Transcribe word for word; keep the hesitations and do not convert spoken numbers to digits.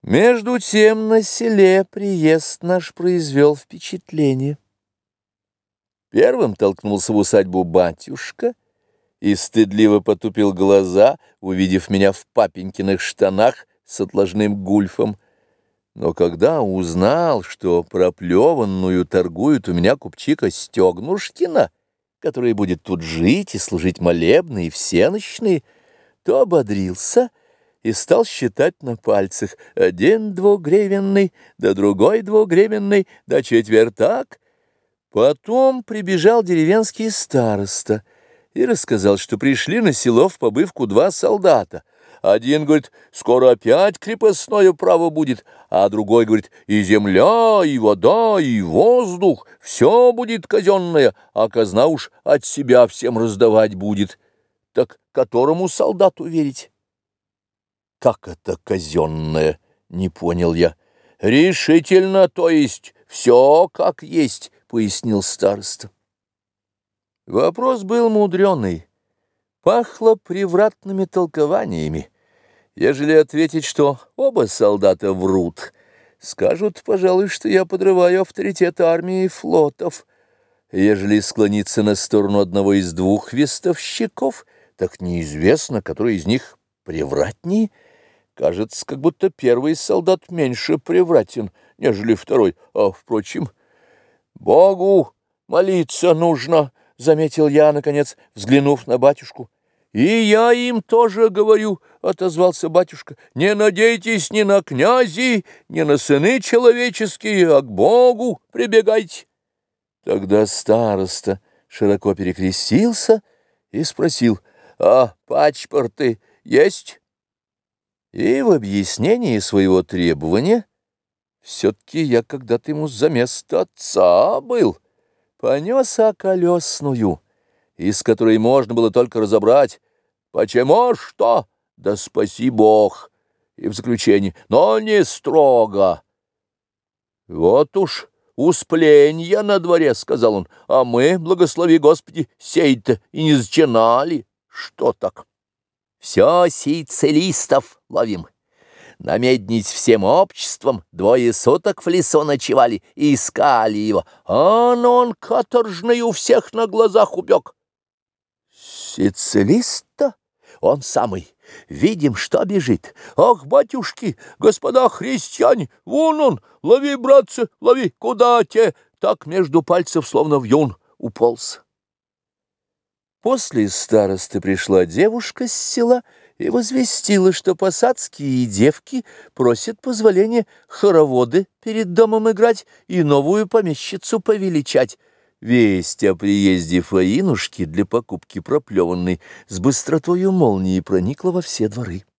Между тем на селе приезд наш произвел впечатление. Первым толкнулся в усадьбу батюшка и стыдливо потупил глаза, увидев меня в папенькиных штанах с отложным гульфом. Но когда узнал, что проплеванную торгует у меня купчиха Стегнушкина, которая будет тут жить и служить молебны и всенощные, то ободрился и стал считать на пальцах: один двугривенный, да другой двугривенный, да четвертак. Потом прибежал деревенский староста и рассказал, что пришли на село в побывку два солдата. Один говорит: скоро опять крепостное право будет, а другой говорит: и земля, и вода, и воздух, все будет казенное, а казна уж от себя всем раздавать будет. Так которому солдату верить? Как это казенное? Не понял я. Решительно, то есть все как есть, пояснил староста. Вопрос был мудреный, пахло превратными толкованиями. Ежели ответить, что оба солдата врут, скажут, пожалуй, что я подрываю авторитет армии и флотов. Ежели склониться на сторону одного из двух вестовщиков, так неизвестно, который из них превратнее. Кажется, как будто первый солдат меньше превратен, нежели второй. А, впрочем, Богу молиться нужно, — заметил я, наконец, взглянув на батюшку. — И я им тоже говорю, — отозвался батюшка, — не надейтесь ни на князи, ни на сыны человеческие, а к Богу прибегайте. Тогда староста широко перекрестился и спросил: — а пачпорты есть? И в объяснении своего требования все-таки я когда-то ему за место отца был. Понес околесную, из которой можно было только разобрать: почему что? Да спаси Бог! И в заключение: но не строго. Вот уж успленья на дворе, — сказал он, — а мы, благослови Господи, сей-то и не зачинали. Что так? Все сицилистов ловим. Намеднить всем обществом двое суток в лесу ночевали и искали его, а он каторжный у всех на глазах убег. Сицилист-то? Он самый. Видим, что бежит. Ах, батюшки, господа христиане, вон он, лови, братцы, лови, куда те? Так между пальцев, словно вьюн, уполз. После старосты пришла девушка с села и возвестила, что посадские девки просят позволения хороводы перед домом играть и новую помещицу повеличать. Весть о приезде Фаинушки для покупки проплеванной с быстротою молнии проникла во все дворы.